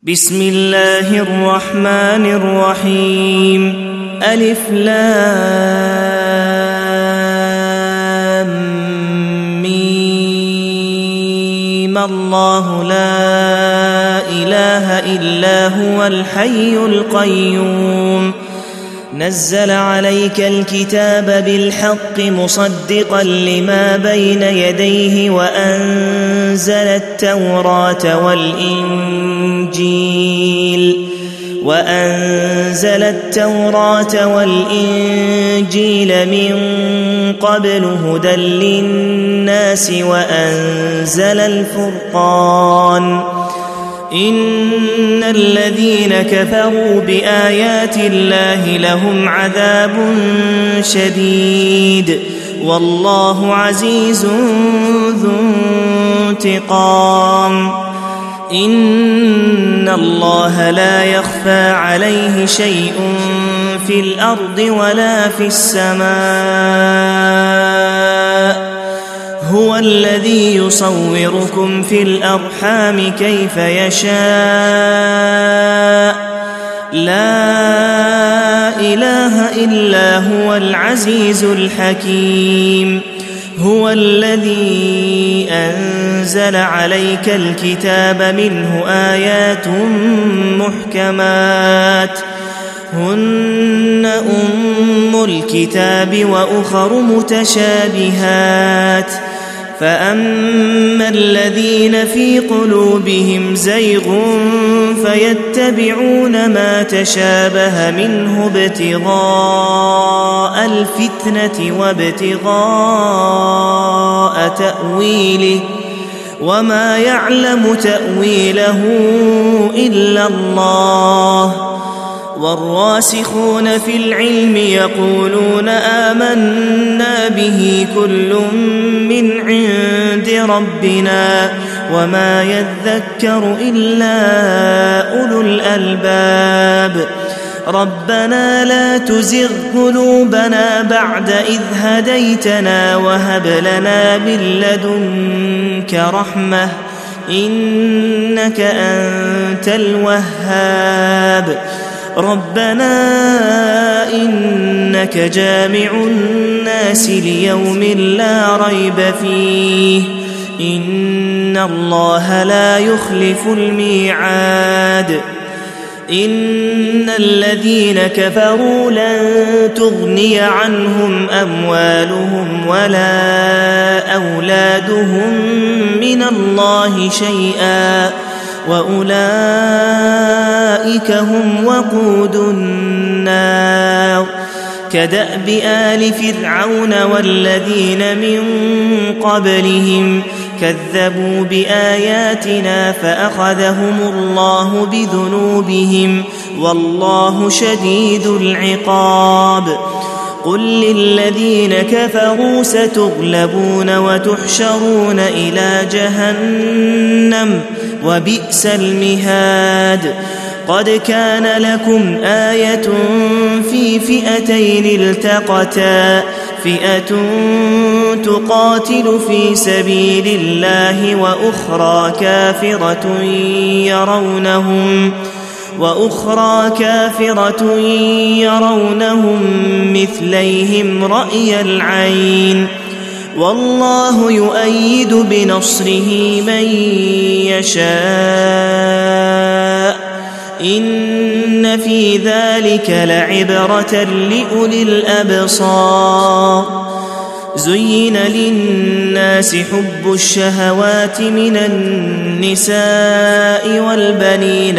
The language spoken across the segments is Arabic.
بسم الله الرحمن الرحيم ألف لام ميم الله لا إله إلا هو الحي القيوم نزل عليك الكتاب بالحق مصدقا لما بين يديه وأنزل التوراة والإنجيل من قبل هدى للناس وأنزل الفرقان إن الذين كفروا بآيات الله لهم عذاب شديد والله عزيز ذو انتقام إن الله لا يخفى عليه شيء في الأرض ولا في السماء هو الذي يصوركم في الأرحام كيف يشاء لا إله إلا هو العزيز الحكيم هو الذي أنزل عليك الكتاب منه آيات محكمات هن أم الكتاب وأخر متشابهات فأما الذين في قلوبهم زيغ فيتبعون ما تشابه منه ابتغاء الفتنة وابتغاء تأويله وما يعلم تأويله إلا الله والراسخون في العلم يقولون آمنا به كل من عند ربنا وما يذكر إلا أولو الألباب ربنا لا تزغ قلوبنا بعد إذ هديتنا وهب لنا من لدنك رحمة إنك أنت الوهاب ربنا إنك جامع الناس ليوم لا ريب فيه إن الله لا يخلف الميعاد إن الذين كفروا لن تغني عنهم أموالهم ولا أولادهم من الله شيئا وأولئك هم وقود النار كدأب آل فرعون والذين من قبلهم كذبوا بآياتنا فأخذهم الله بذنوبهم والله شديد العقاب قل للذين كفروا ستغلبون وتحشرون إلى جهنم وبئس المهاد قد كان لكم آية في فئتين التقتا فئة تقاتل في سبيل الله وأخرى كافرة يرونهم مثليهم رأي العين والله يؤيد بنصره من يشاء إن في ذلك لعبرة لأولي الأبصار زين للناس حب الشهوات من النساء والبنين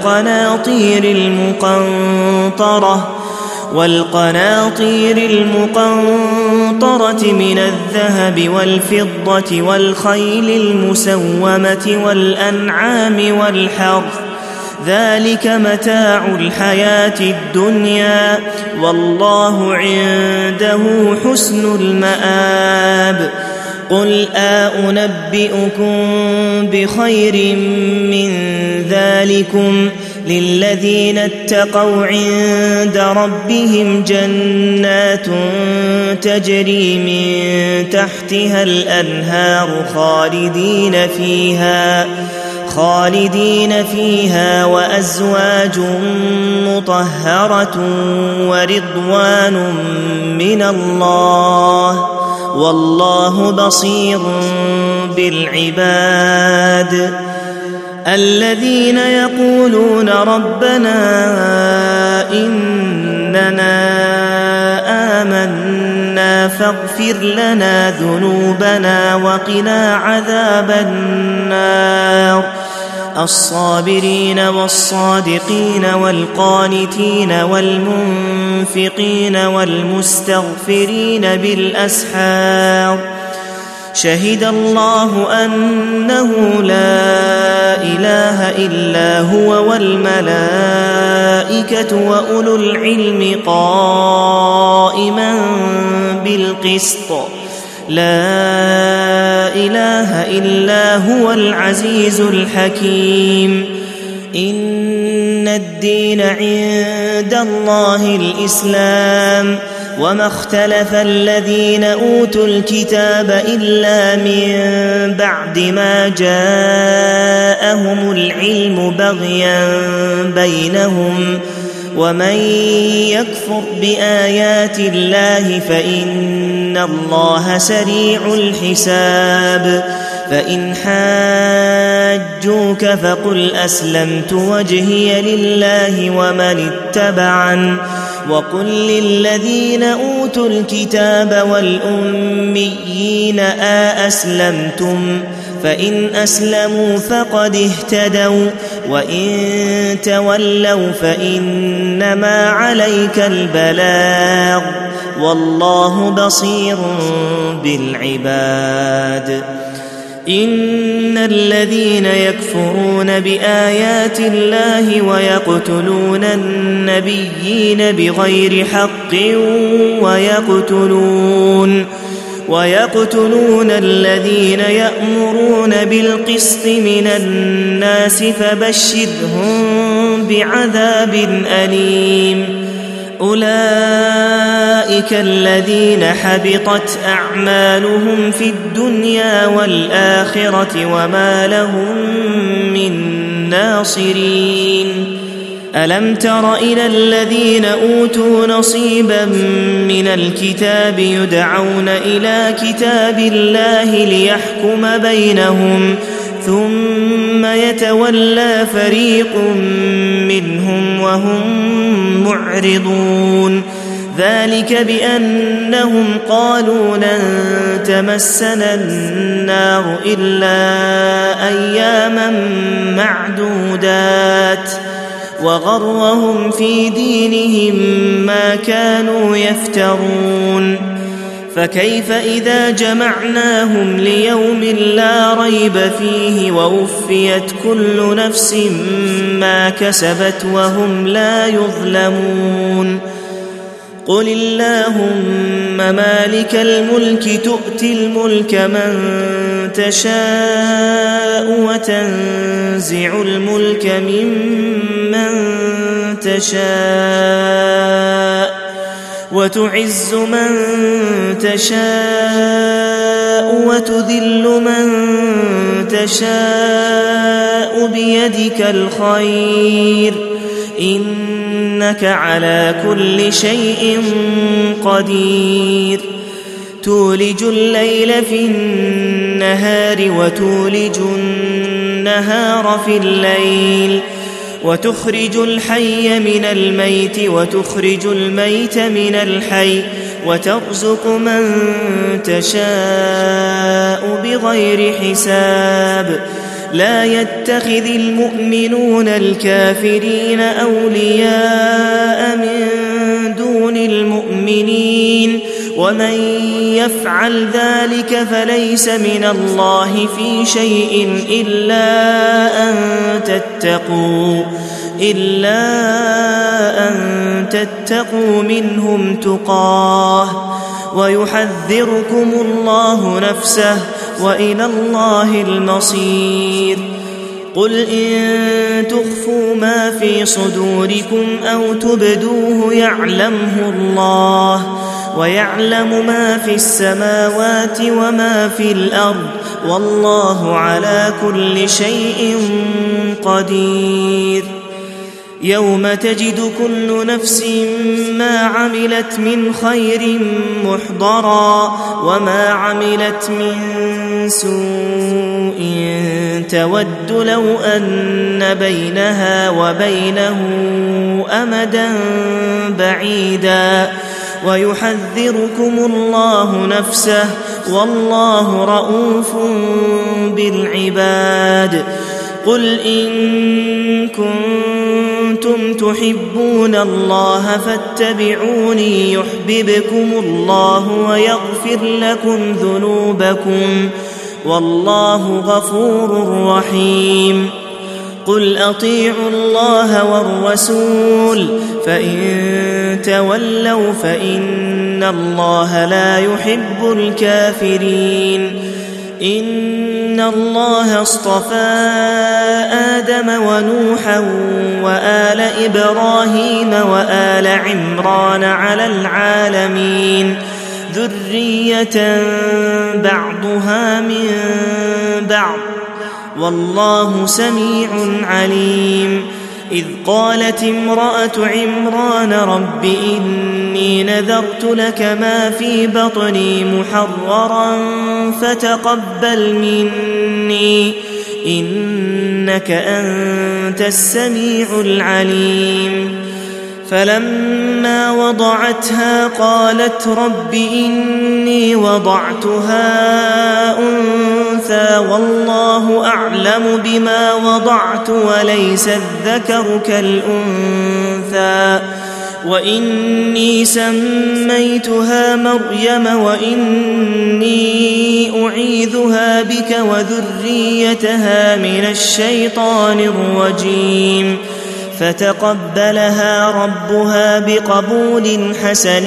والقناطير المقنطرة من الذهب والفضة والخيل المسومة والأنعام والحرث ذلك متاع الحياة الدنيا والله عنده حسن المآب قل أنبئكم بخير من ذلكم للذين اتقوا عند ربهم جنات تجري خالدين فيها وأزواج مطهرة ورضوان من الله والله بصير بالعباد الذين يقولون ربنا إننا آمنا فاغفر لنا ذنوبنا وقنا عذاب النار الصابرين والصادقين والقانتين والمنفقين والمستغفرين بالأسحار شهد الله أنه لا إله إلا هو والملائكة وأولو العلم قائما بالقسط لا إله إلا هو العزيز الحكيم إن الدين عند الله الإسلام وما اختلف الذين أوتوا الكتاب إلا من بعد ما جاءهم العلم بغيا بينهم ومن يكفر بآيات الله فإن الله سريع الحساب فإن حاجوك فقل أسلمت وجهي لله ومن اتبعن وقل للذين أوتوا الكتاب والأميين أسلمتم فإن أسلموا فقد اهتدوا وإن تولوا فإنما عليك البلاغ والله بصير بالعباد إن الذين يكفرون بآيات الله ويقتلون النبيين بغير حق ويقتلون الذين يأمرون بالقسط من الناس فبشرهم بعذاب أليم أولئك الذين حبطت أعمالهم في الدنيا والآخرة وما لهم من ناصرين ألم تر إلى الذين أوتوا نصيبا من الكتاب يدعون إلى كتاب الله ليحكم بينهم ثم يتولى فريق منهم وهم معرضون ذلك بأنهم قالوا لن تمسنا النار إلا أياما معدودات وغرهم في دينهم ما كانوا يفترون فكيف إذا جمعناهم ليوم لا ريب فيه ووفيت كل نفس ما كسبت وهم لا يظلمون قل اللهم مالك الملك تؤتي الملك من تشاء وتنزع الملك ممن تشاء وتعز من تشاء وتذل من تشاء بيدك الخير إنك على كل شيء قدير تولج الليل في النهار وتولج النهار في الليل وتخرج الحي من الميت وتخرج الميت من الحي وترزق من تشاء بغير حساب لا يتخذ المؤمنون الكافرين أولياء من دون المؤمنين ومن يفعل ذلك فليس من الله في شيء إلا أن تتقوا منهم تقاه ويحذركم الله نفسه وإلى الله المصير قل إن تخفوا ما في صدوركم أو تبدوه يعلمه الله ويعلم ما في السماوات وما في الأرض والله على كل شيء قدير. يوم تجد كل نفس ما عملت من خير محضرا وما عملت من سوء تود لو أن بينها وبينه أمدا بعيدا ويحذركم الله نفسه والله رءوف بالعباد. قل إن كنتم تحبون الله فاتبعوني يحببكم الله ويغفر لكم ذنوبكم والله غفور رحيم. قل أطيعوا الله والرسول فإن تولوا فإن الله لا يحب الكافرين. إن الله اصطفى آدم ونوحا وآل إبراهيم وآل عمران على العالمين ذرية بعضها من بعض والله سميع عليم. إذ قالت امرأة عمران رب إني نذرت لك ما في بطني محررا فتقبل مني إنك أنت السميع العليم. فلما وضعتها قالت رب إني وضعتها أنثى والله أعلم بما وضعت وليس الذكر كالأنثى وإني سميتها مريم وإني أعيذها بك وذريتها من الشيطان الرجيم. فتقبلها ربها بقبول حسن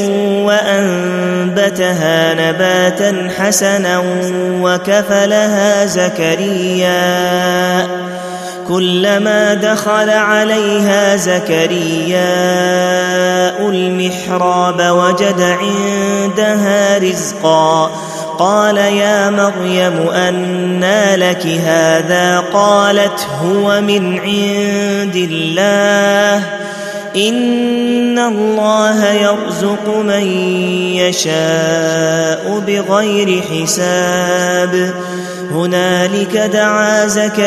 وأنبتها نباتا حسنا وكفلها زكريا. كلما دخل عليها زكرياء المحراب وجد عندها رزقا قال يا مريم أنى لك هذا قالت هو من عند الله إن الله يرزق من يشاء بغير حساب. هنالك دعا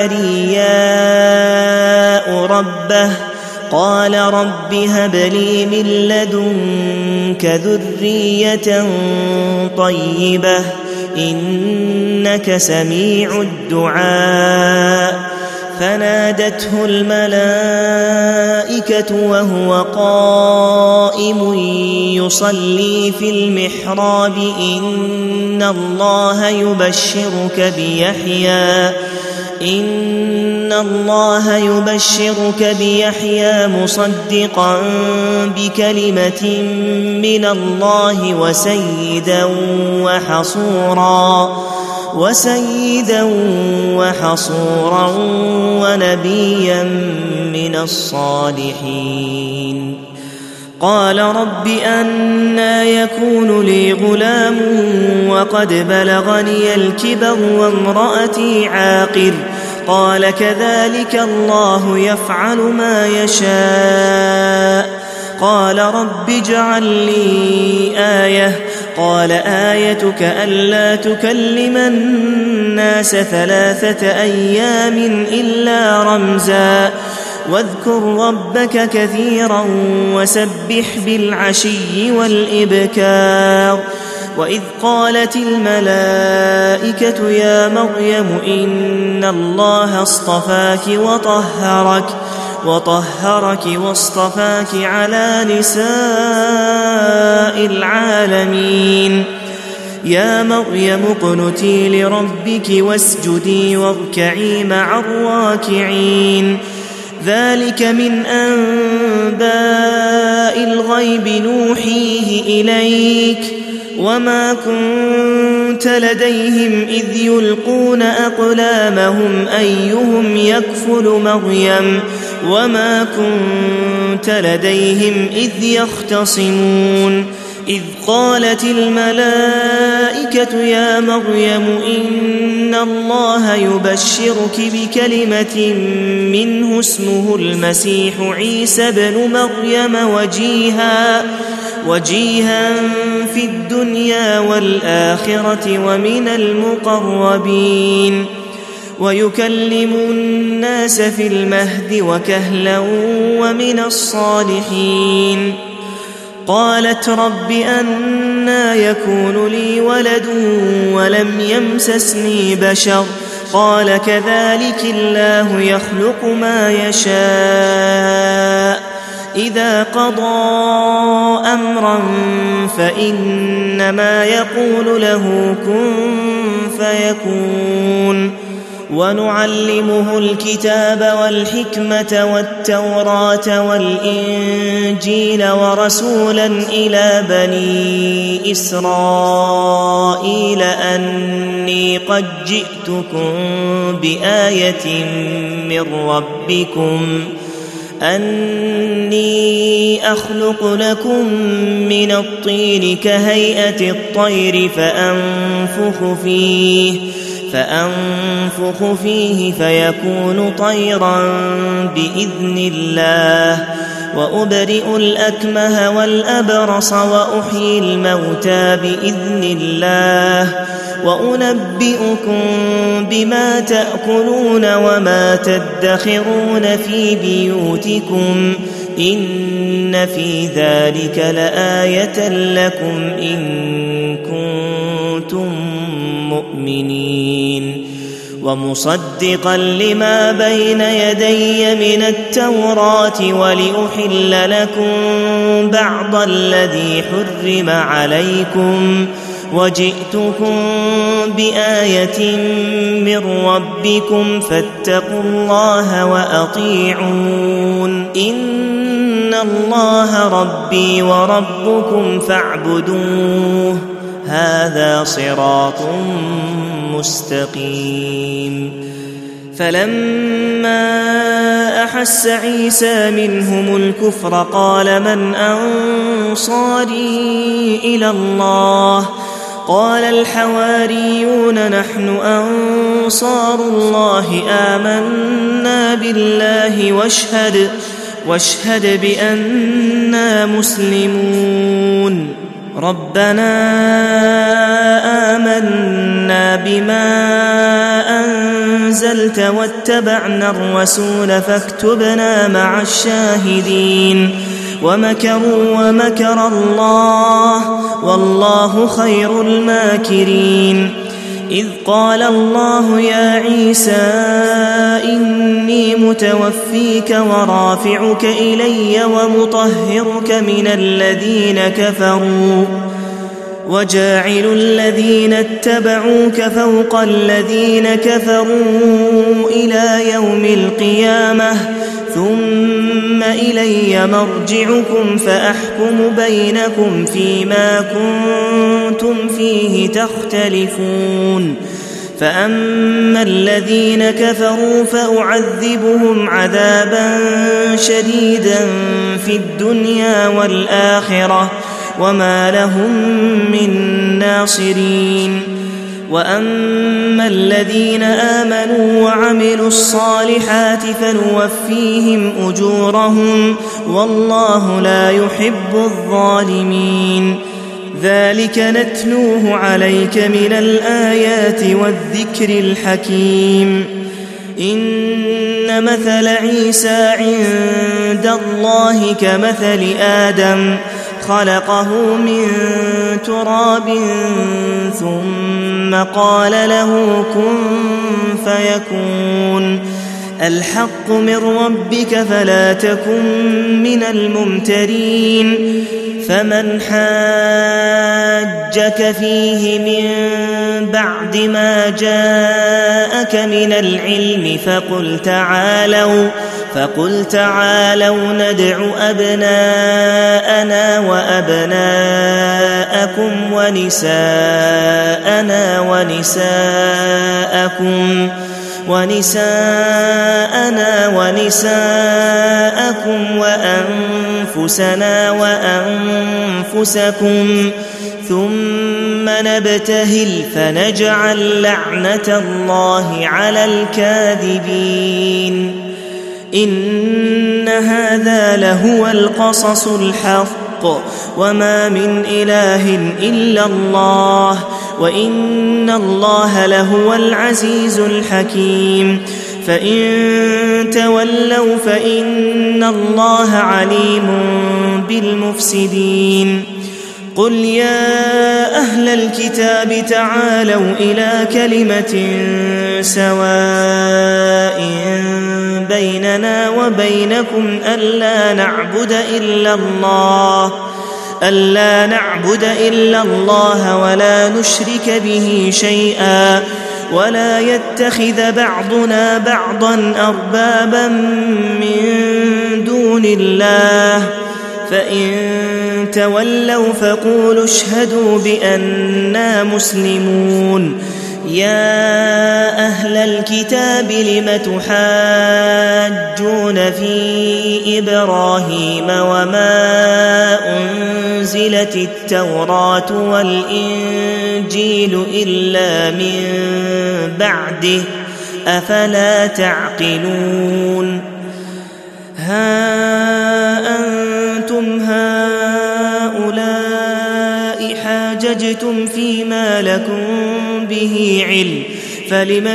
زكرياء ربه قال رب هب لي من لدنك ذرية طيبة إنك سميع الدعاء. فنادته الملائكة وهو قائم يصلي في المحراب إن الله يبشرك بيحيى مصدقا بكلمة من الله وسيدا وحصورا ونبيا من الصالحين. قال رب أنى يكون لي غلام وقد بلغني الكبر وامرأتي عاقر قال كذلك الله يفعل ما يشاء. قال رب اجعل لي آية قال آيتك ألا تكلم الناس 3 أيام إلا رمزا واذكر ربك كثيرا وسبح بالعشي والإبكار. وإذ قالت الملائكة يا مريم إن الله اصطفاك وطهرك واصطفاك على نساء العالمين. يا مريم اقنتي لربك واسجدي واركعي مع الراكعين. ذلك من أنباء الغيب نوحيه إليك وما كنت لديهم إذ يلقون أقلامهم أيهم يكفل مريم وما كنت لديهم إذ يختصمون. إذ قالت الملائكة يا مريم إن الله يبشرك بكلمة منه اسمه المسيح عيسى بن مريم وجيها في الدنيا والآخرة ومن المقربين ويكلم الناس في المهد وكهلا ومن الصالحين. قالت رب أنى يكون لي ولد ولم يمسسني بشر قال كذلك الله يخلق ما يشاء إذا قضى أمرا فإنما يقول له كن فيكون. ونعلمه الكتاب والحكمة والتوراة والإنجيل ورسولا إلى بني إسرائيل أني قد جئتكم بآية من ربكم أني أخلق لكم من الطين كهيئة الطير فأنفخ فيه فيكون طيرا بإذن الله وأبرئ الأكمه والأبرص وأحيي الموتى بإذن الله وأنبئكم بما تأكلون وما تدخرون في بيوتكم إن في ذلك لآية لكم إن كنتم مؤمنين. ومصدقا لما بين يدي من التوراة ولأحل لكم بعض الذي حرم عليكم وجئتكم بآية من ربكم فاتقوا الله وأطيعون إن الله ربي وربكم فاعبدوه هذا صراط مستقيم. فلما أحس عيسى منهم الكفر قال من أنصاري إلى الله قال الحواريون نحن أنصار الله آمنا بالله واشهد بأننا مسلمون. ربنا آمنا بما أنزلت واتبعنا الرسول فاكتبنا مع الشاهدين. ومكروا ومكر الله والله خير الماكرين. إذ قال الله يا عيسى إني متوفيك ورافعك إلي ومطهرك من الذين كفروا وجاعل الذين اتبعوك فوق الذين كفروا إلى يوم القيامة ثم إلي مرجعكم فأحكم بينكم فيما كنتم فيه تختلفون. فأما الذين كفروا فأعذبهم عذابا شديدا في الدنيا والآخرة وما لهم من ناصرين. وأما الذين آمنوا وعملوا الصالحات فنوفيهم أجورهم والله لا يحب الظالمين. ذلك نتلوه عليك من الآيات والذكر الحكيم. إن مثل عيسى عند الله كمثل آدم خلقه من تراب ثم قال له كن فيكون. الحق من ربك فلا تكن من الممترين. فمن حاجك فيه من بعد ما جاءك من العلم فقل تعالوا ندع أبناءنا وأبناءكم ونساءنا ونساءكم أنفسنا وأنفسكم ثم نبتهل فنجعل لعنة الله على الكاذبين إن هذا لهو القصص الحق وما من إله إلا الله وإن الله لهو العزيز الحكيم فإن تولوا فإن الله عليم بالمفسدين قل يا أهل الكتاب تعالوا إلى كلمة سواء بيننا وبينكم ألا نعبد إلا الله ولا نشرك به شيئا ولا يتخذ بعضنا بعضا أربابا من دون الله فإن تولوا فقولوا اشهدوا بأننا مسلمون يا أهل الكتاب لم تحاجون في إبراهيم وما أنزلت التوراة والإنجيل إلا من بعده أفلا تعقلون ها أنتم هؤلاء حاججتم فيما لكم به علم فلم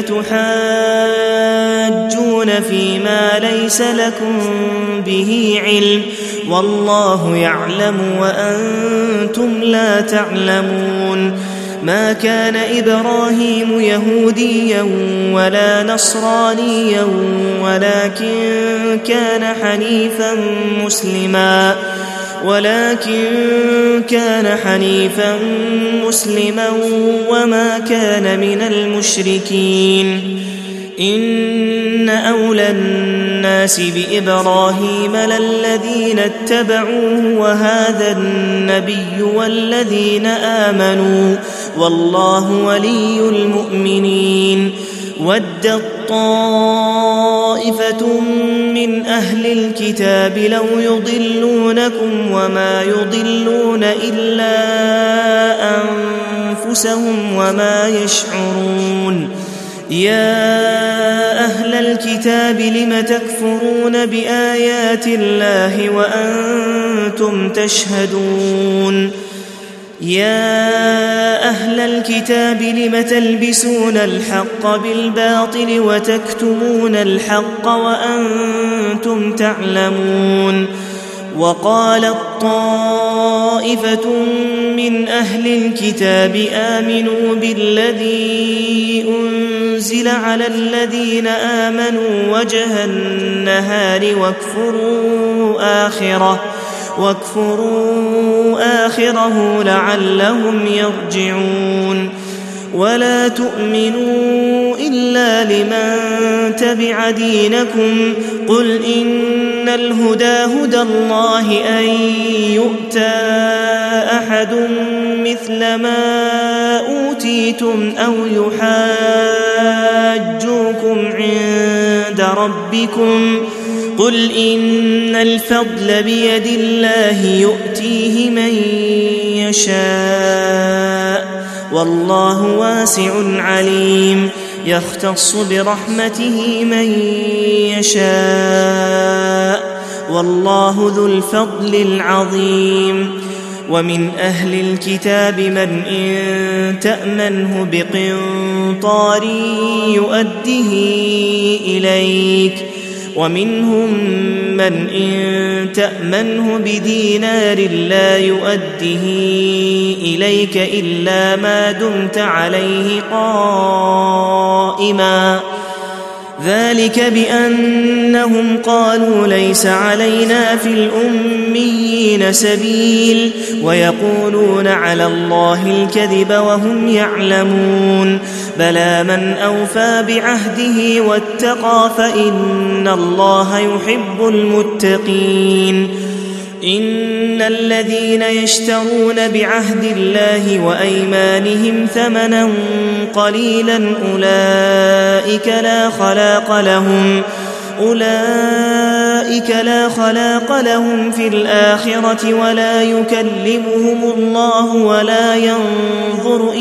تحاجون فيما ليس لكم به علم والله يعلم وأنتم لا تعلمون ما كان إبراهيم يهوديا ولا نصرانيا ولكن كان حنيفا مسلما وما كان من المشركين إن أولى الناس بإبراهيم للذين اتبعوه وهذا النبي والذين آمنوا والله ولي المؤمنين ودت طائفة من أهل الكتاب لو يضلونكم وما يضلون إلا أنفسهم وما يشعرون يا أهل الكتاب لم تكفرون بآيات الله وأنتم تشهدون يا أهل الكتاب لم تلبسون الحق بالباطل وتكتمون الحق وأنتم تعلمون وقالت طائفة من أهل الكتاب آمنوا بالذي أنزل على الذين آمنوا وجه النهار واكفروا آخره لعلهم يرجعون ولا تؤمنوا إلا لمن تبع دينكم قل إن الهدى هدى الله أن يؤتى أحد مثل ما أوتيتم أو يحاجوكم عند ربكم قل إن الفضل بيد الله يؤتيه من يشاء والله واسع عليم يختص برحمته من يشاء والله ذو الفضل العظيم ومن أهل الكتاب من إن تأمنه بقنطار يؤده إليك ومنهم من إن تأمنه بدينار لا يؤده إليك إلا ما دمت عليه قائما ذلك بأنهم قالوا ليس علينا في الأميين سبيل ويقولون على الله الكذب وهم يعلمون بلى من أوفى بعهده واتقى فإن الله يحب المتقين إن الذين يشترون بعهد الله وأيمانهم ثمنا قليلا أولئك أولئك لا خلاق لهم في الآخرة ولا يكلمهم الله ولا ينظر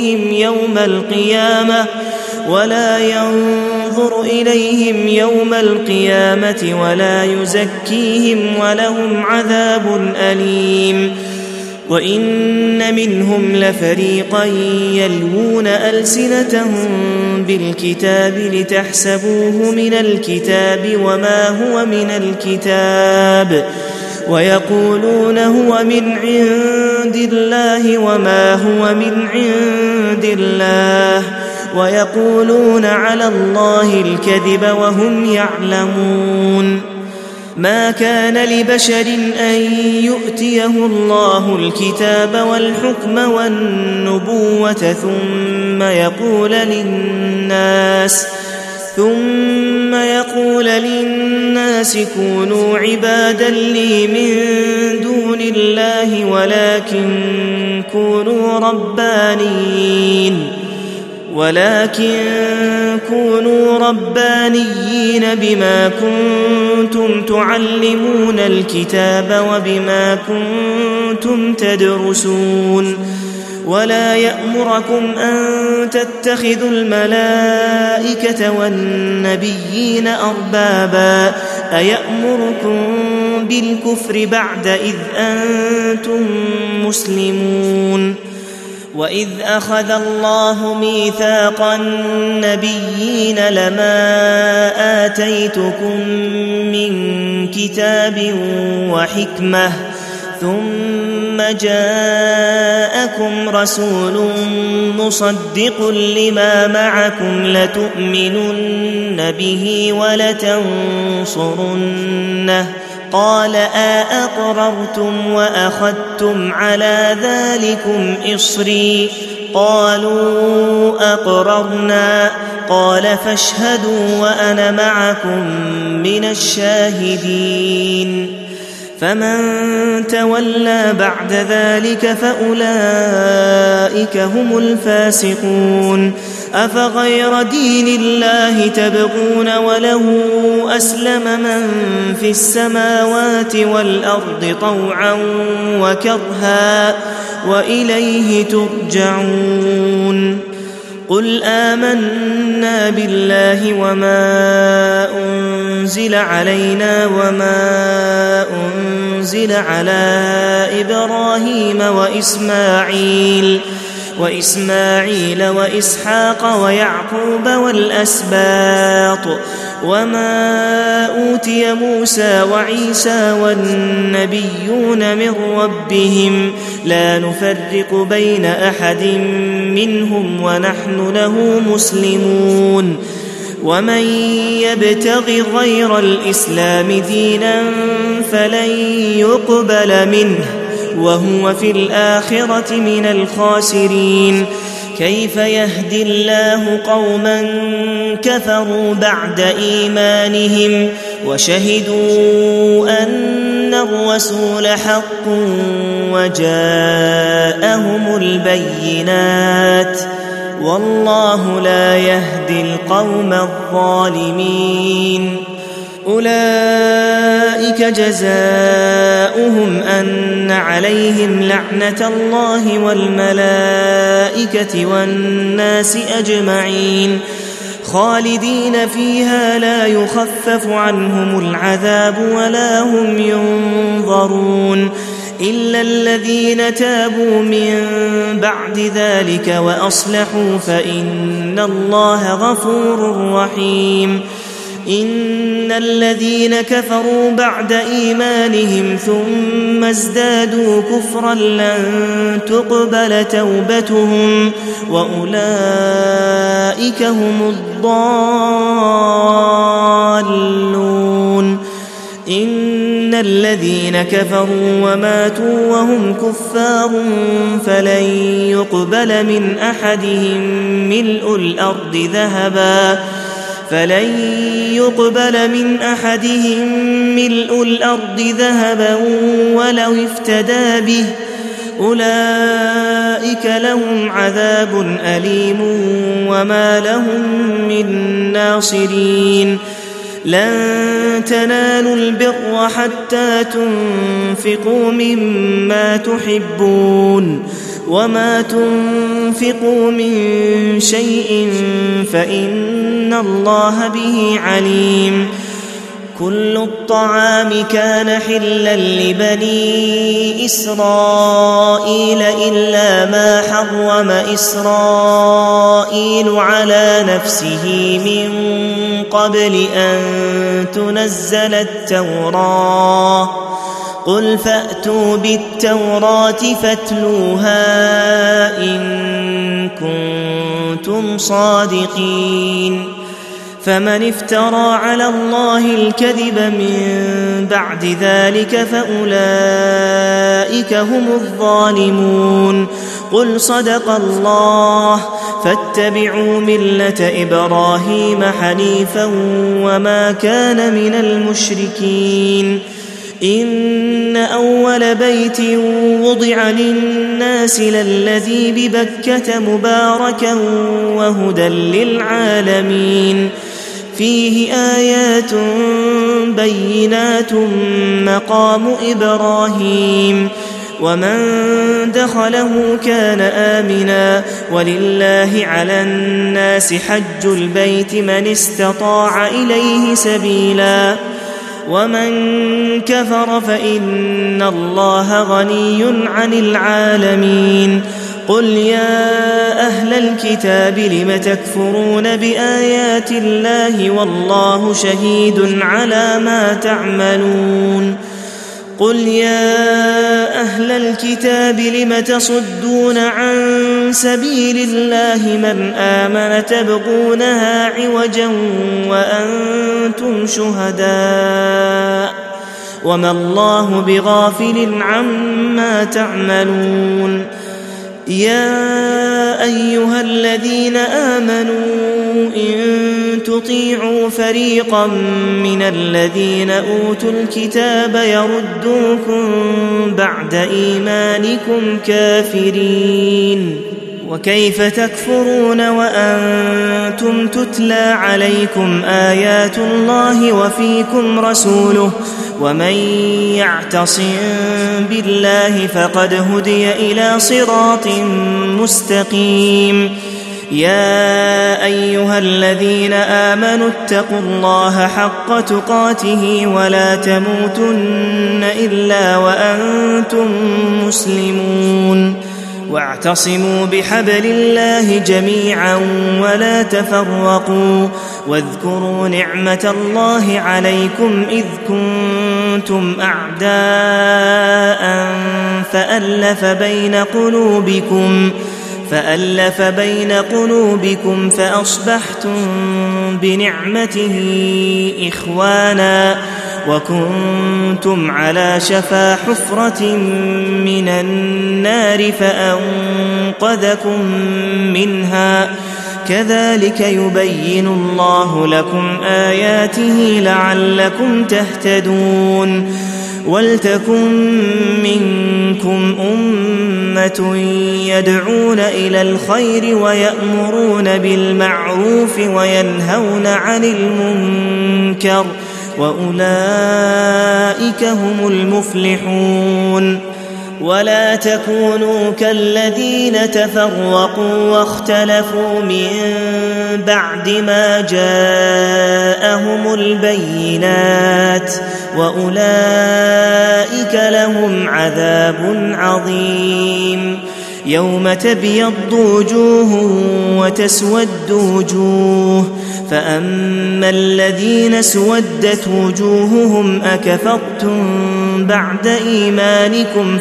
إليهم يوم القيامة ولا يزكيهم ولهم عذاب أليم. وإن منهم لفريقا يلوون ألسنتهم بالكتاب لتحسبوه من الكتاب وما هو من الكتاب ويقولون هو من عند الله وما هو من عند الله ويقولون على الله الكذب وهم يعلمون. ما كان لبشر أن يؤتيه الله الكتاب والحكم والنبوة ثم يقول للناس كونوا عبادا لي من دون الله ولكن كونوا ربانيين بما كنتم تعلمون الكتاب وبما كنتم تدرسون. ولا يأمركم أن تتخذوا الملائكة والنبيين أربابا أيأمركم بالكفر بعد إذ أنتم مسلمون. وإذ أخذ الله ميثاق النبيين لما آتيتكم من كتاب وحكمة ثم جاءكم رسول مصدق لما معكم لتؤمنن به ولتنصرنه قال أأقررتم وأخذتم على ذلكم إصري قالوا أقررنا قال فاشهدوا وأنا معكم من الشاهدين. فمن تولى بعد ذلك فأولئك هم الفاسقون. أفغير دين الله تبغون وله أسلم من في السماوات والأرض طوعا وكرها وإليه ترجعون. قل آمنا بالله وما أنزل علينا وما أنزل على إبراهيم وإسماعيل وإسحاق ويعقوب والأسباط وما أوتي موسى وعيسى والنبيون من ربهم لا نفرق بين أحد منهم ونحن له مسلمون. ومن يبتغ غير الإسلام دينا فلن يقبل منه وهو في الآخرة من الخاسرين. كيف يهدي الله قوما كفروا بعد إيمانهم وشهدوا أن الرسول حق وجاءهم البينات والله لا يهدي القوم الظالمين. أولئك جزاؤهم أن عليهم لعنة الله والملائكة والناس أجمعين خالدين فيها لا يخفف عنهم العذاب ولا هم ينظرون إلا الذين تابوا من بعد ذلك وأصلحوا فإن الله غفور رحيم. إن الذين كفروا بعد إيمانهم ثم ازدادوا كفرا لن تقبل توبتهم وأولئك هم الضالون. إن الذين كفروا وماتوا وهم كفار فلن يقبل من أحدهم ملء الأرض ذهبا ولو افتدى به أولئك لهم عذاب أليم وما لهم من ناصرين. لن تنالوا البر حتى تنفقوا مما تحبون وما تنفقوا من شيء فإن الله به عليم كل الطعام كان حلا لبني إسرائيل إلا ما حرم إسرائيل على نفسه من قبل أن تنزل التوراة قل فأتوا بالتوراة فاتلوها إن كنتم صادقين فمن افترى على الله الكذب من بعد ذلك فأولئك هم الظالمون قل صدق الله فاتبعوا ملة إبراهيم حنيفا وما كان من المشركين إن أول بيت وضع للناس للذي ببكة مباركا وهدى للعالمين فيه آيات بينات مقام إبراهيم ومن دخله كان آمنا ولله على الناس حج البيت من استطاع إليه سبيلا ومن كفر فإن الله غني عن العالمين قل يا أهل الكتاب لم تكفرون بآيات الله والله شهيد على ما تعملون قل يا أهل الكتاب لم تصدون عن سبيل الله من آمن تبغونها عوجا وأنتم شهداء وما الله بغافل عما تعملون يا أيها الذين آمنوا إن تطيعوا فريقا من الذين أوتوا الكتاب يردوكم بعد إيمانكم كافرين وكيف تكفرون وأنتم تتلى عليكم آيات الله وفيكم رسوله ومن يعتصم بالله فقد هدي إلى صراط مستقيم يا أيها الذين آمنوا اتقوا الله حق تقاته ولا تموتن إلا وأنتم مسلمون واعتصموا بحبل الله جميعا ولا تفرقوا واذكروا نعمة الله عليكم إذ كنتم أعداء فألف بين قلوبكم فأصبحتم بنعمته إخوانا وكنتم على شفا حفرة من النار فأنقذكم منها كذلك يبين الله لكم آياته لعلكم تهتدون ولتكن منكم أمة يدعون إلى الخير ويأمرون بالمعروف وينهون عن المنكر وأولئك هم المفلحون ولا تكونوا كالذين تفرقوا واختلفوا من بعد ما جاءهم البينات وأولئك لهم عذاب عظيم يوم تبيض وجوه وتسود وجوه فأما الذين اسودت وجوههم أكفرتم بعد إيمانكم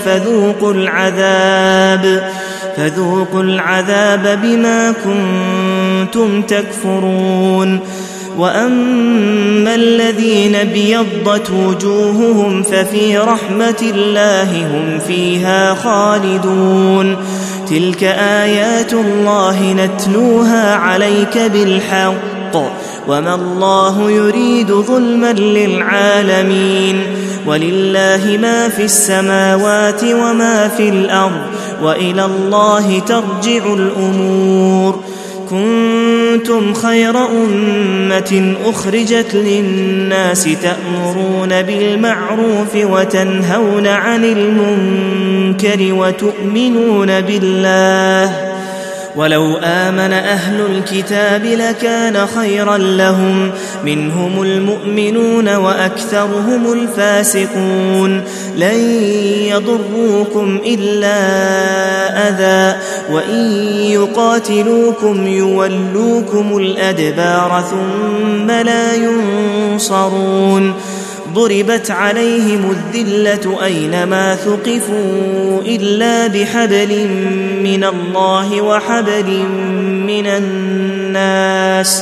فذوقوا العذاب بما كنتم تكفرون وأما الذين ابيضت وجوههم ففي رحمة الله هم فيها خالدون تلك آيات الله نتلوها عليك بالحق وما الله يريد ظلما للعالمين ولله ما في السماوات وما في الأرض وإلى الله ترجع الأمور كنتم خير أمة أخرجت للناس تأمرون بالمعروف وتنهون عن المنكر وتؤمنون بالله ولو آمن أهل الكتاب لكان خيرا لهم منهم المؤمنون وأكثرهم الفاسقون لن يضروكم إلا أذى وإن يقاتلوكم يولوكم الأدبار ثم لا ينصرون ضربت عليهم الذلة أينما ثقفوا إلا بحبل من الله وحبل من الناس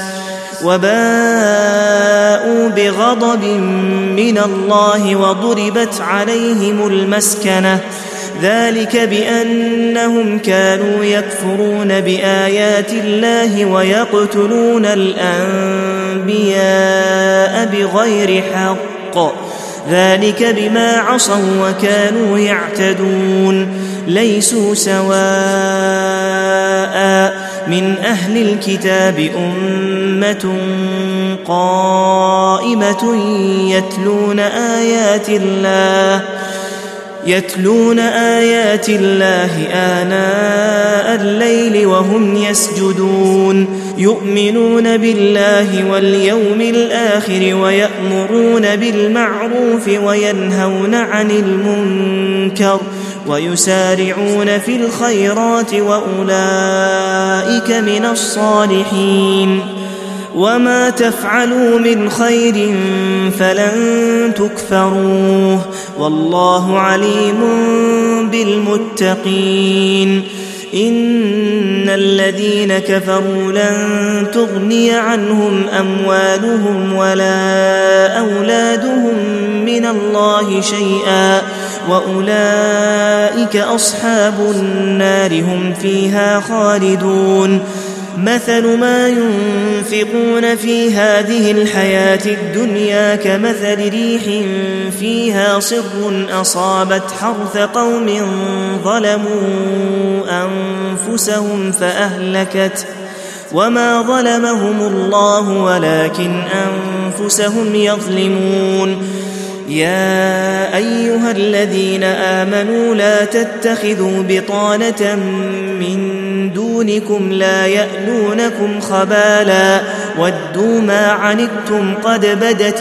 وباءوا بغضب من الله وضربت عليهم المسكنة ذلك بأنهم كانوا يكفرون بآيات الله ويقتلون الأنبياء بغير حق ذلك بما عصوا وكانوا يعتدون ليسوا سواء من أهل الكتاب أمة قائمة يتلون آيات الله آناء الليل وهم يسجدون يؤمنون بالله واليوم الآخر ويأمرون بالمعروف وينهون عن المنكر ويسارعون في الخيرات وأولئك من الصالحين وما تفعلوا من خير فلن تكفروه والله عليم بالمتقين إن الذين كفروا لن تغني عنهم أموالهم ولا أولادهم من الله شيئا وأولئك أصحاب النار هم فيها خالدون مثل ما ينفقون في هذه الحياة الدنيا كمثل ريح فيها صر أصابت حرث قوم ظلموا أنفسهم فأهلكت وما ظلمهم الله ولكن أنفسهم يظلمون يا أيها الذين آمنوا لا تتخذوا بطانة من دونكم لا يألونكم خبالا ودوا ما عنتم قد بدت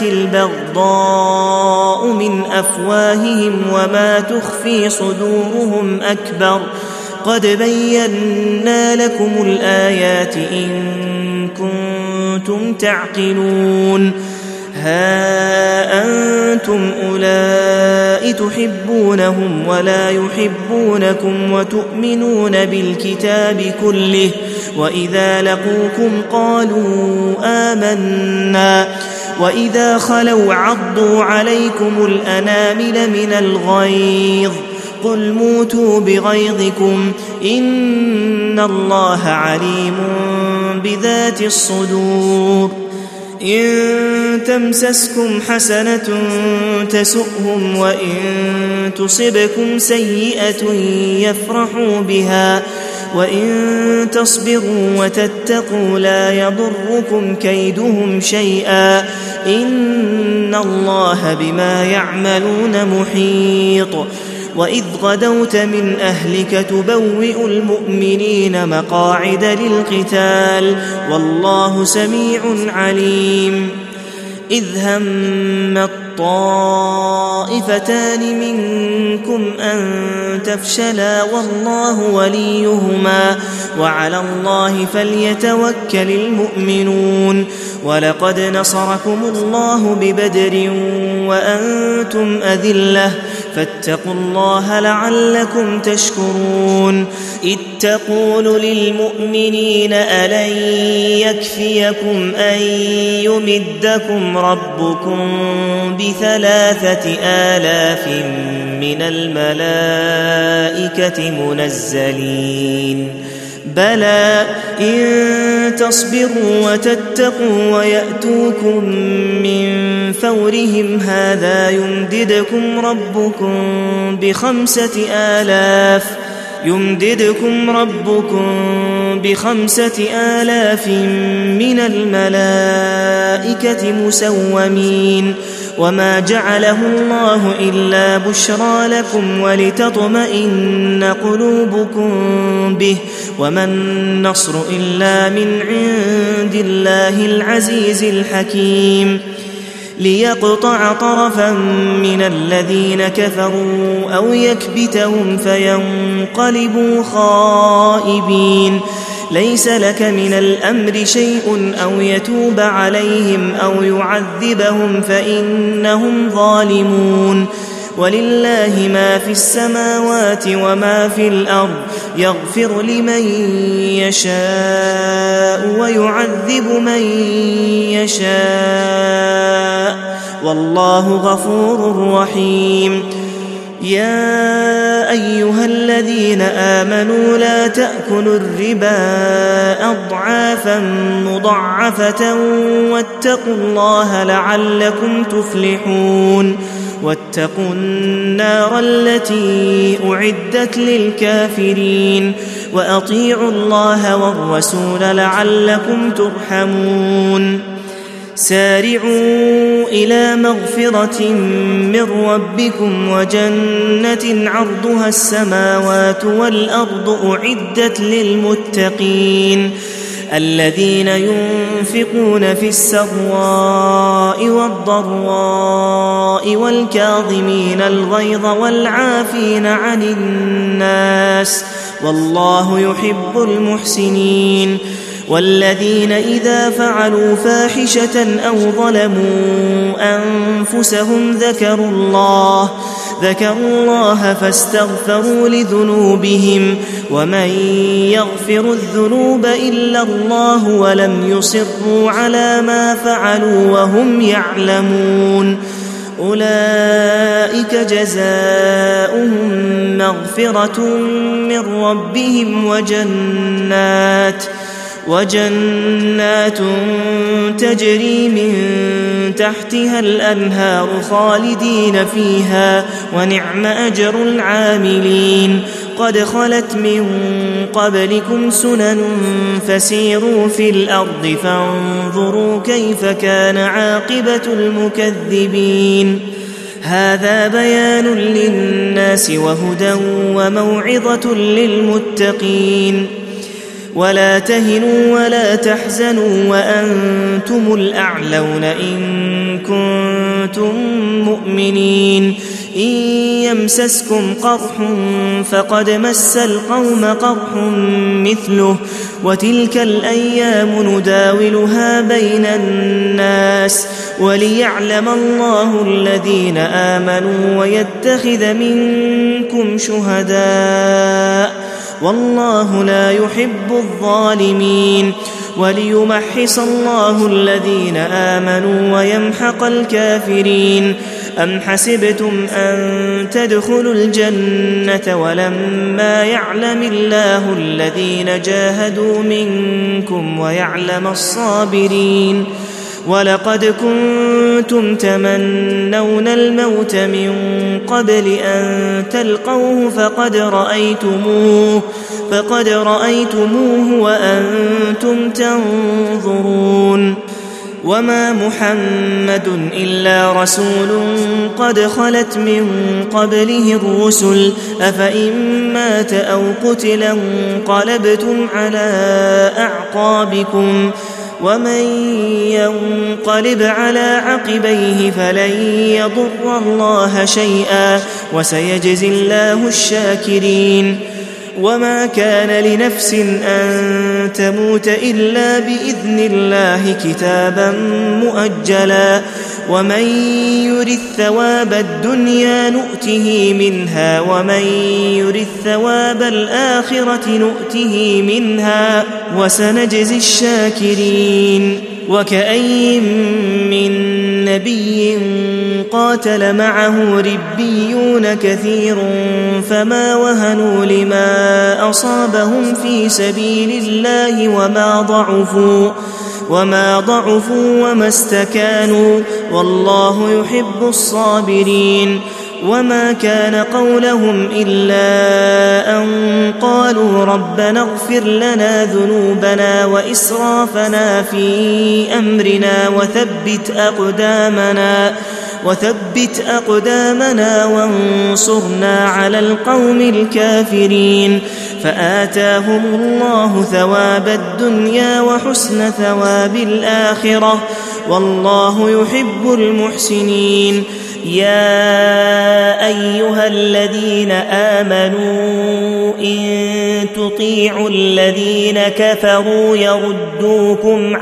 البغضاء من أفواههم وما تخفي صدورهم أكبر قد بينا لكم الآيات إن كنتم تعقلون ها أنتم أولئك تحبونهم ولا يحبونكم وتؤمنون بالكتاب كله وإذا لقوكم قالوا آمنا وإذا خلوا عضوا عليكم الأنامل من الغيظ قل موتوا بغيظكم إن الله عليم بذات الصدور إن تمسسكم حسنة تسؤهم وإن تصبكم سيئة يفرحوا بها وإن تصبروا وتتقوا لا يضركم كيدهم شيئا إن الله بما يعملون محيط وإذ غدوت من أهلك تبوئ المؤمنين مقاعد للقتال والله سميع عليم إذ هم الطائفتان منكم أن تفشلا والله وليهما وعلى الله فليتوكل المؤمنون ولقد نصركم الله ببدر وأنتم أذلة فاتقوا الله لعلكم تشكرون إذ تقول للمؤمنين ألن يكفيكم أن يمدكم ربكم ب3,000 من الملائكة منزلين بلى إن تصبروا وتتقوا ويأتوكم من فورهم هذا يمددكم ربكم ب5,000 يمددكم ربكم ب5000 من الملائكة مسومين وما جعله الله إلا بشرى لكم ولتطمئن قلوبكم به وما النصر إلا من عند الله العزيز الحكيم ليقطع طرفا من الذين كفروا أو يكبتهم فينقلبوا خائبين ليس لك من الأمر شيء أو يتوب عليهم أو يعذبهم فإنهم ظالمون ولله ما في السماوات وما في الأرض يغفر لمن يشاء ويعذب من يشاء والله غفور رحيم يا أيها الذين آمنوا لا تأكلوا الربا أضعافا مضاعفة واتقوا الله لعلكم تفلحون واتقوا النار التي أعدت للكافرين وأطيعوا الله والرسول لعلكم ترحمون سارعوا إلى مغفرة من ربكم وجنة عرضها السماوات والأرض أعدت للمتقين الذين ينفقون في السراء والضراء والكاظمين الغيظ والعافين عن الناس والله يحب المحسنين والذين إذا فعلوا فاحشة أو ظلموا أنفسهم ذكروا الله فاستغفروا لذنوبهم ومن يغفر الذنوب إلا الله ولم يصروا على ما فعلوا وهم يعلمون أولئك جزاؤهم مغفرة من ربهم وجنات تجري من تحتها الأنهار خالدين فيها ونعم أجر العاملين قد خلت من قبلكم سنن فسيروا في الأرض فانظروا كيف كان عاقبة المكذبين هذا بيان للناس وهدى وموعظة للمتقين ولا تهنوا ولا تحزنوا وأنتم الأعلون إن كنتم مؤمنين إن يمسسكم قرح فقد مس القوم قرح مثله وتلك الأيام نداولها بين الناس وليعلم الله الذين آمنوا ويتخذ منكم شهداء والله لا يحب الظالمين وليمحص الله الذين آمنوا ويمحق الكافرين أم حسبتم أن تدخلوا الجنة ولما يعلم الله الذين جاهدوا منكم ويعلم الصابرين ولقد كنتم تمنون الموت من قبل أن تلقوه فقد رأيتموه وأنتم تنظرون وما محمد إلا رسول قد خلت من قبله الرسل أفإن مات أو قتل انقلبتم على أعقابكم ومن ينقلب على عقبيه فلن يضر الله شيئا وسيجزي الله الشاكرين وما كان لنفس أن تموت إلا بإذن الله كتابا مؤجلا ومن يرد ثواب الدنيا نؤته منها ومن يرد ثواب الآخرة نؤته منها وسنجزي الشاكرين وكأي من نبي قاتل معه ربيون كثير فما وهنوا لما أصابهم في سبيل الله وما ضعفوا وما استكانوا والله يحب الصابرين وما كان قولهم إلا أن قالوا ربنا اغفر لنا ذنوبنا وإسرافنا في أمرنا وثبت أقدامنا وانصرنا على القوم الكافرين. فآتاهم الله ثواب الدنيا وحسن ثواب الآخرة، والله يحب المحسنين. يا أيها الذين آمنوا إن تطيعوا الذين كفروا يردوكم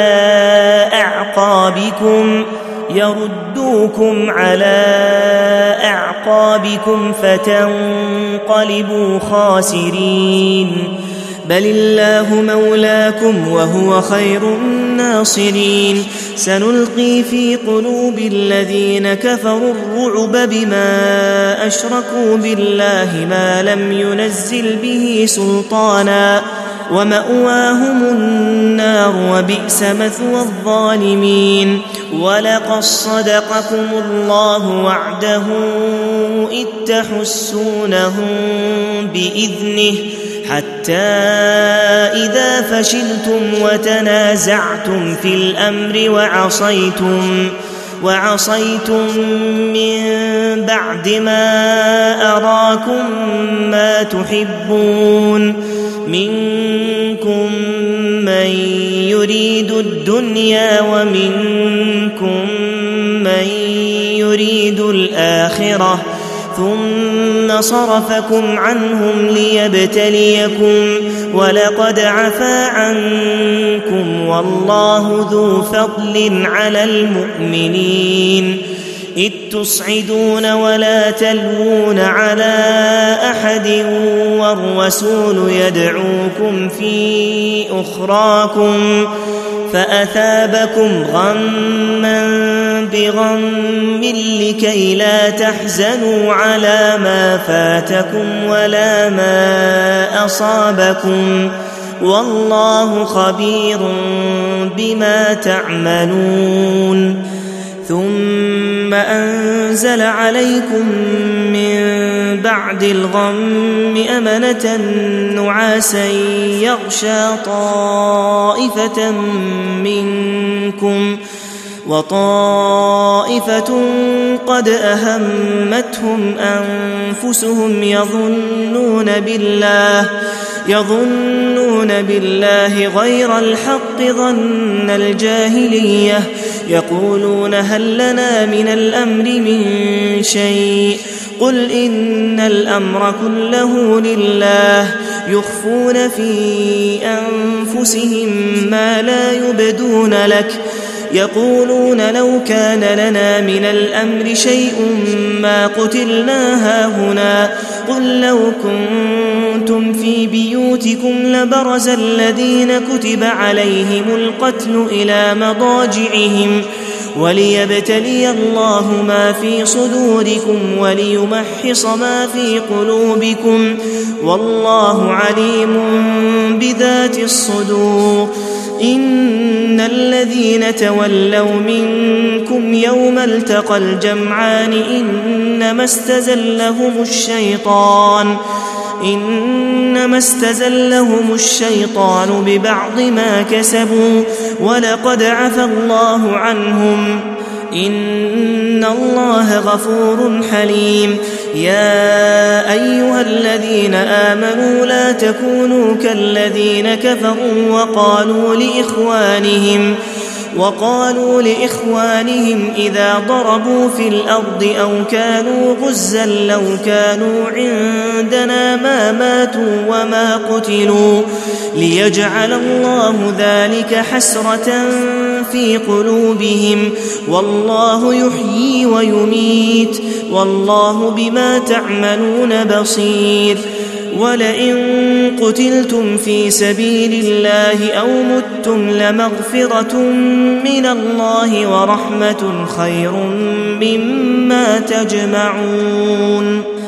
على أعقابكم فتنقلبوا خاسرين. بل الله مولاكم وهو خير الناصرين. سنلقي في قلوب الذين كفروا الرعب بما أشركوا بالله ما لم ينزل به سلطانا، ومأواهم النار وبئس مثوى الظالمين. ولقد صدقكم الله وعده إذ تحسونهم بإذنه حتى إذا فشلتم وتنازعتم في الأمر وعصيتم من بعد ما أراكم ما تحبون، منكم من يريد الدنيا ومنكم من يريد الآخرة، ثم صرفكم عنهم ليبتليكم، ولقد عفا عنكم والله ذو فضل على المؤمنين. إذ تصعدون ولا تلوون على أحد والرسول يدعوكم في أخراكم فأثابكم غما بغم لكي لا تحزنوا على ما فاتكم ولا ما أصابكم، والله خبير بما تعملون. ثم أنزل عليكم من بعد الغم أمنة نعاسا يغشى طائفة منكم، وطائفة قد أهمتهم أنفسهم يظنون بالله غير الحق ظن الجاهلية، يقولون هل لنا من الأمر من شيء، قل إن الأمر كله لله، يخفون في أنفسهم ما لا يبدون لك، يقولون لو كان لنا من الأمر شيء ما قتلنا هاهنا، قل لو كنتم في بيوتكم لبرز الذين كتب عليهم القتل إلى مضاجعهم وليبتلي الله ما في صدوركم وليمحص ما في قلوبكم، والله عليم بذات الصدور. إن الذين تولوا منكم يوم التقى الجمعان إنما استزلهم الشيطان ببعض ما كسبوا، ولقد عفى الله عنهم، إن الله غفور حليم. يا أيها الذين آمنوا لا تكونوا كالذين كفروا وقالوا لإخوانهم إذا ضربوا في الأرض أو كانوا غزا لو كانوا عندنا ما ماتوا وما قتلوا، ليجعل الله ذلك حسرة في قلوبهم، والله يحيي ويميت، والله بما تعملون بصير. ولئن قتلتم في سبيل الله أو متم لمغفرة من الله ورحمة خير مما تجمعون.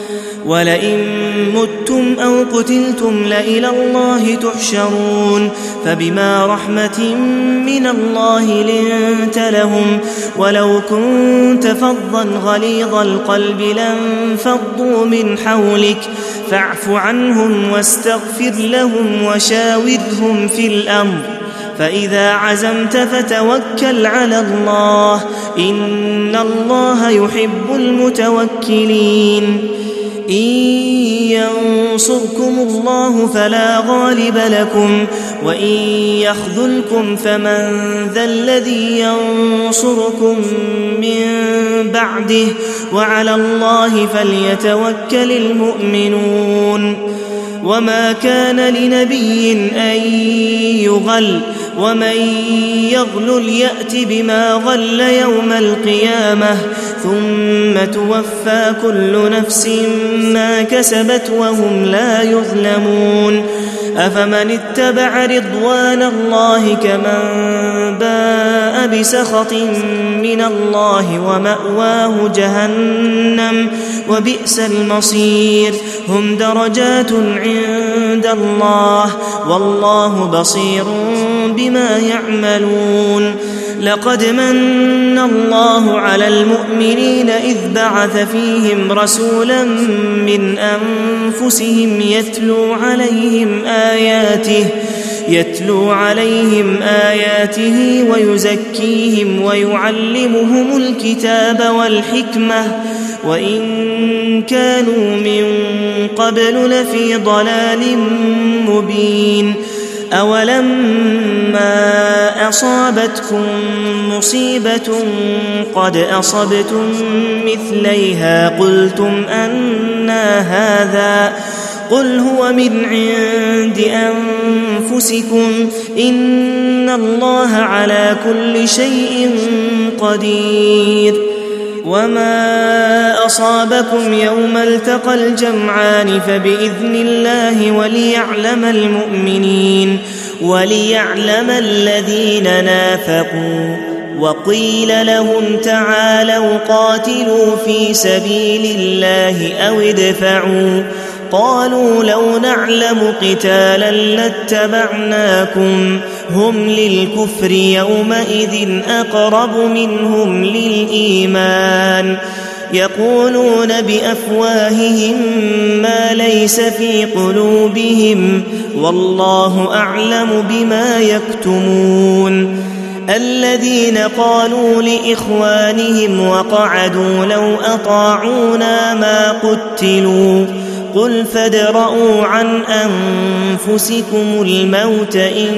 ولئن متم أو قتلتم لإلى الله تحشرون فبما رحمة من الله لنت لهم ولو كنت فظا غليظ القلب لانفضوا من حولك فاعف عنهم واستغفر لهم وشاورهم في الأمر فإذا عزمت فتوكل على الله إن الله يحب المتوكلين إن ينصركم الله فلا غالب لكم وإن يخذلكم فمن ذا الذي ينصركم من بعده وعلى الله فليتوكل المؤمنون وما كان لنبي أن يغل ومن يغلل يأت بما غل يوم القيامة ثم توفى كل نفس ما كسبت وهم لا يظلمون أفمن اتبع رضوان الله كمن باء بسخط من الله ومأواه جهنم وبئس المصير هم درجات عند الله والله بصير بما يعملون لقد من الله على المؤمنين إذ بعث فيهم رسولا من أنفسهم يتلو عليهم آياته ويزكيهم ويعلمهم الكتاب والحكمة وإن كانوا من قبل لفي ضلال مبين أولما أصابتكم مصيبة قد أصبتم مثليها قلتم أنى هذا قل هو من عند أنفسكم إن الله على كل شيء قدير وما أصابكم يوم التقى الجمعان فبإذن الله وليعلم الذين نافقوا وقيل لهم تعالوا قاتلوا في سبيل الله أو ادفعوا قالوا لو نعلم قتالا لاتبعناكم هم للكفر يومئذ أقرب منهم للإيمان يقولون بأفواههم ما ليس في قلوبهم والله أعلم بما يكتمون الذين قالوا لإخوانهم وقعدوا لو أطاعونا ما قتلوا قل فادرءوا عن أنفسكم الموت إن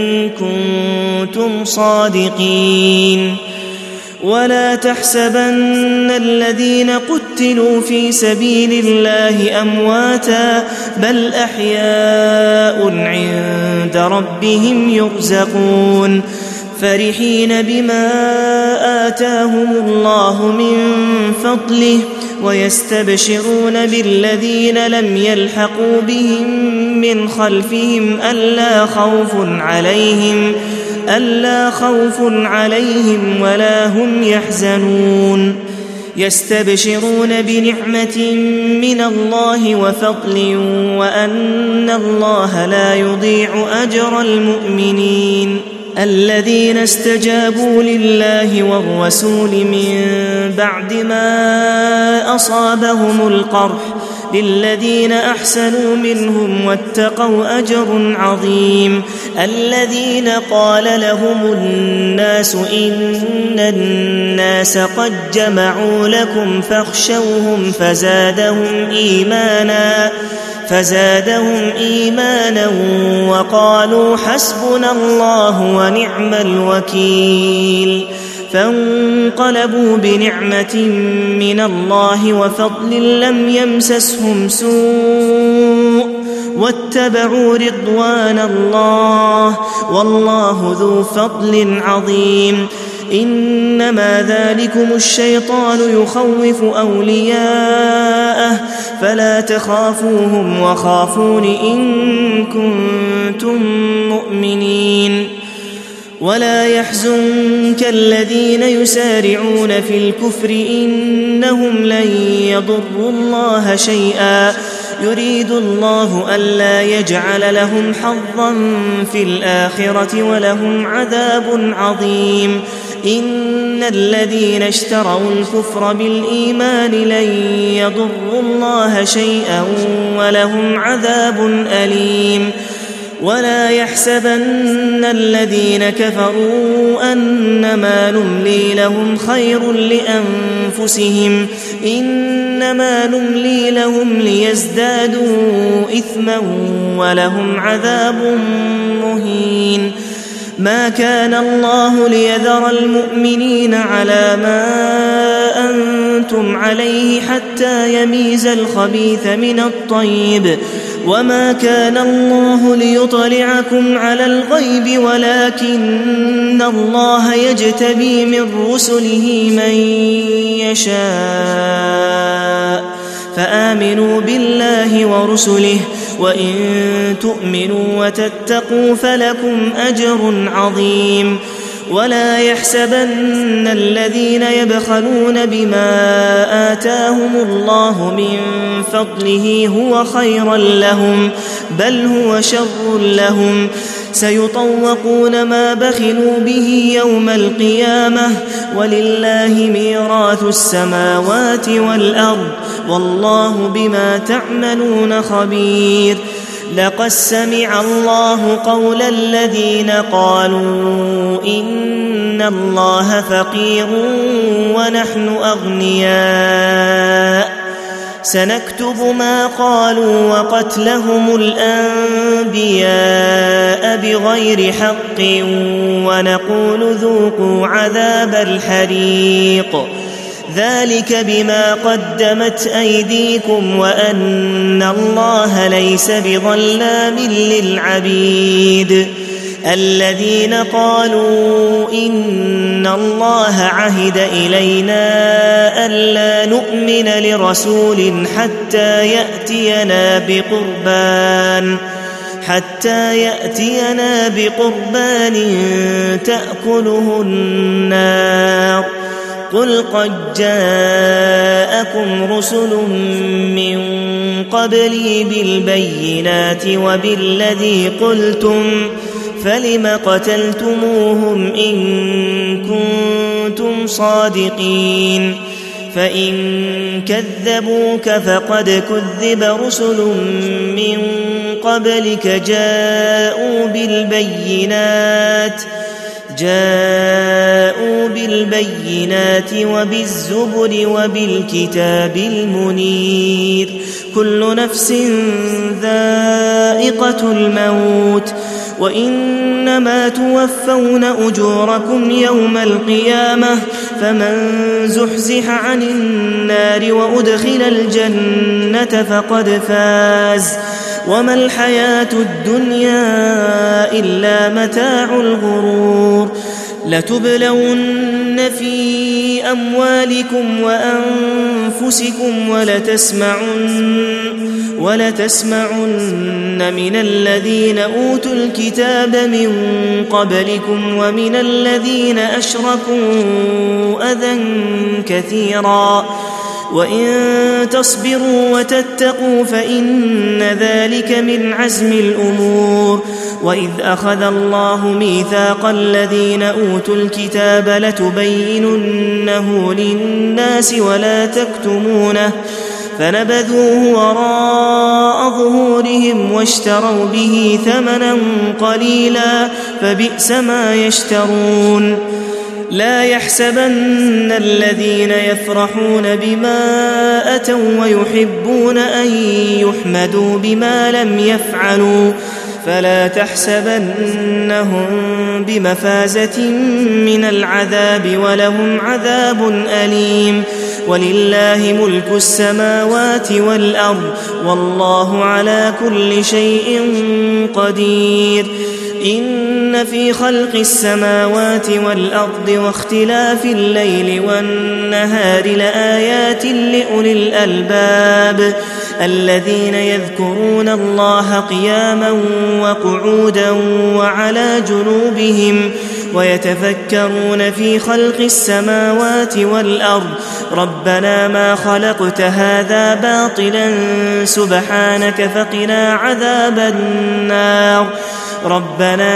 كنتم صادقين ولا تحسبن الذين قتلوا في سبيل الله أمواتا بل أحياء عند ربهم يرزقون فرحين بما آتاهم الله من فضله ويستبشرون بالذين لم يلحقوا بهم من خلفهم ألا خوف عليهم ولا هم يحزنون يستبشرون بنعمة من الله وفضل وأن الله لا يضيع أجر المؤمنين الذين استجابوا لله والرسول من بعد ما أصابهم القرح للذين أحسنوا منهم واتقوا أجر عظيم الذين قال لهم الناس إن الناس قد جمعوا لكم فاخشوهم فزادهم إيمانا وقالوا حسبنا الله ونعم الوكيل فانقلبوا بنعمة من الله وفضل لم يمسسهم سوء واتبعوا رضوان الله والله ذو فضل عظيم إنما ذلكم الشيطان يخوف أولياءه فلا تخافوهم وخافون إن كنتم مؤمنين ولا يحزنك الذين يسارعون في الكفر إنهم لن يضروا الله شيئا يريد الله ألا يجعل لهم حظا في الآخرة ولهم عذاب عظيم إن الذين اشتروا الكفر بالإيمان لن يضروا الله شيئا ولهم عذاب أليم ولا يحسبن الذين كفروا أنما نملي لهم خير لأنفسهم إنما نملي لهم ليزدادوا إثما ولهم عذاب مهين ما كان الله ليذر المؤمنين على ما أنتم عليه حتى يميز الخبيث من الطيب وما كان الله ليطلعكم على الغيب ولكن الله يجتبي من رسله من يشاء فآمنوا بالله ورسله وإن تؤمنوا وتتقوا فلكم أجر عظيم ولا يحسبن الذين يبخلون بما آتاهم الله من فضله هو خيرا لهم بل هو شر لهم سيطوقون ما بخلوا به يوم القيامة ولله ميراث السماوات والأرض والله بما تعملون خبير لقد سمع الله قول الذين قالوا إن الله فقير ونحن أغنياء سنكتب ما قالوا وقتلهم الأنبياء بغير حق ونقول ذوقوا عذاب الحريق ذلك بما قدمت أيديكم وأن الله ليس بظلام للعبيد الذين قالوا إن الله عهد إلينا ألا نؤمن لرسول حتى يأتينا بقربان تأكله النار قل قد جاءكم رسل من قبلي بالبينات وبالذي قلتم فلم قتلتموهم إن كنتم صادقين فإن كذبوك فقد كذب رسل من قبلك جاءوا بالبينات وبالزبر وبالكتاب المنير كل نفس ذائقة الموت وإنما توفون أجوركم يوم القيامة فمن زحزح عن النار وأدخل الجنة فقد فاز وما الحياة الدنيا إلا متاع الغرور لتبلون في أموالكم وأنفسكم ولتسمعن من الذين أوتوا الكتاب من قبلكم ومن الذين أشركوا أذى كثيرا وإن تصبروا وتتقوا فإن ذلك من عزم الأمور وإذ أخذ الله ميثاق الذين أوتوا الكتاب لتبيننه للناس ولا تكتمونه فنبذوه وراء ظهورهم واشتروا به ثمنا قليلا فبئس ما يشترون لا يحسبن الذين يفرحون بما أتوا ويحبون أن يحمدوا بما لم يفعلوا فلا تحسبنهم بمفازة من العذاب ولهم عذاب أليم ولله ملك السماوات والأرض والله على كل شيء قدير إن في خلق السماوات والأرض واختلاف الليل والنهار لآيات لأولي الألباب الذين يذكرون الله قياما وقعودا وعلى جنوبهم ويتفكرون في خلق السماوات والأرض ربنا ما خلقت هذا باطلا سبحانك فقنا عذاب النار ربنا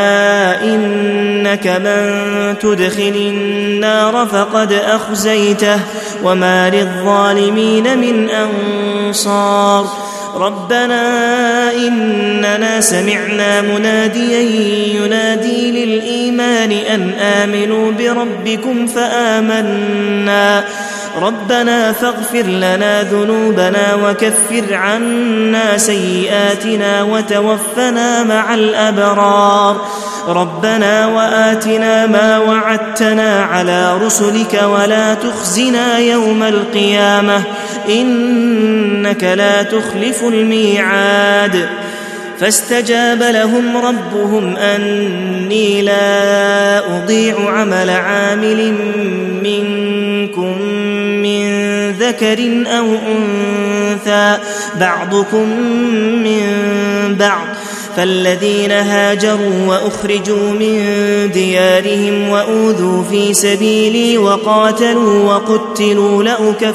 إنك من تدخل النار فقد أخزيته وما للظالمين من أنصار ربنا إننا سمعنا مناديا ينادي للإيمان أن آمنوا بربكم فآمنا ربنا فاغفر لنا ذنوبنا وكفر عنا سيئاتنا وتوفنا مع الأبرار ربنا وآتنا ما وعدتنا على رسلك ولا تخزنا يوم القيامة إنك لا تخلف الميعاد فاستجاب لهم ربهم أني لا أضيع عمل عامل منكم من ذكر أو أنثى بعضكم من بعض فالذين هاجروا وأخرجوا من ديارهم وأوذوا في سبيلي وقاتلوا وقتلوا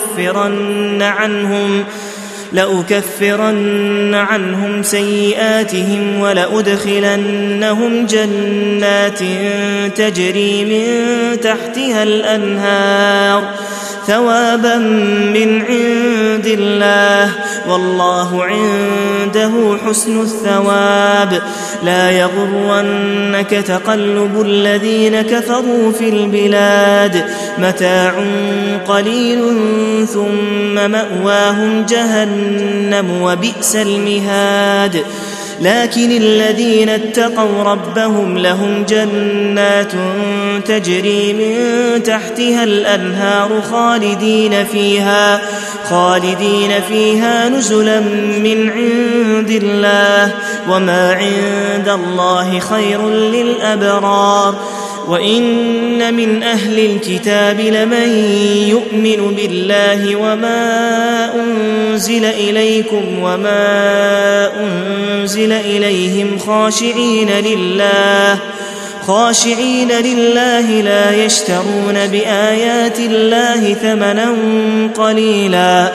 لأكفرن عنهم سيئاتهم ولأدخلنهم جنات تجري من تحتها الأنهار ثوابا من عند الله والله عنده حسن الثواب لا يغرنك تقلب الذين كفروا في البلاد متاع قليل ثم مأواهم جهنم وبئس المهاد لكن الذين اتقوا ربهم لهم جنات تجري من تحتها الأنهار خالدين فيها نزلا من عند الله وما عند الله خير للأبرار وإن من أهل الكتاب لمن يؤمن بالله وما أنزل إليكم وما أنزل إليهم خاشعين لله لا يشترون بآيات الله ثمنا قليلا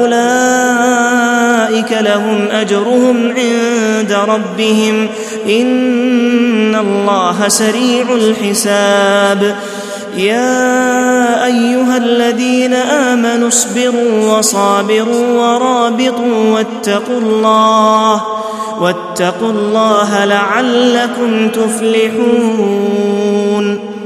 أولئك لهم أجرهم عند ربهم إن الله سريع الحساب يا أيها الذين آمنوا اصبروا وصابروا ورابطوا واتقوا الله لعلكم تفلحون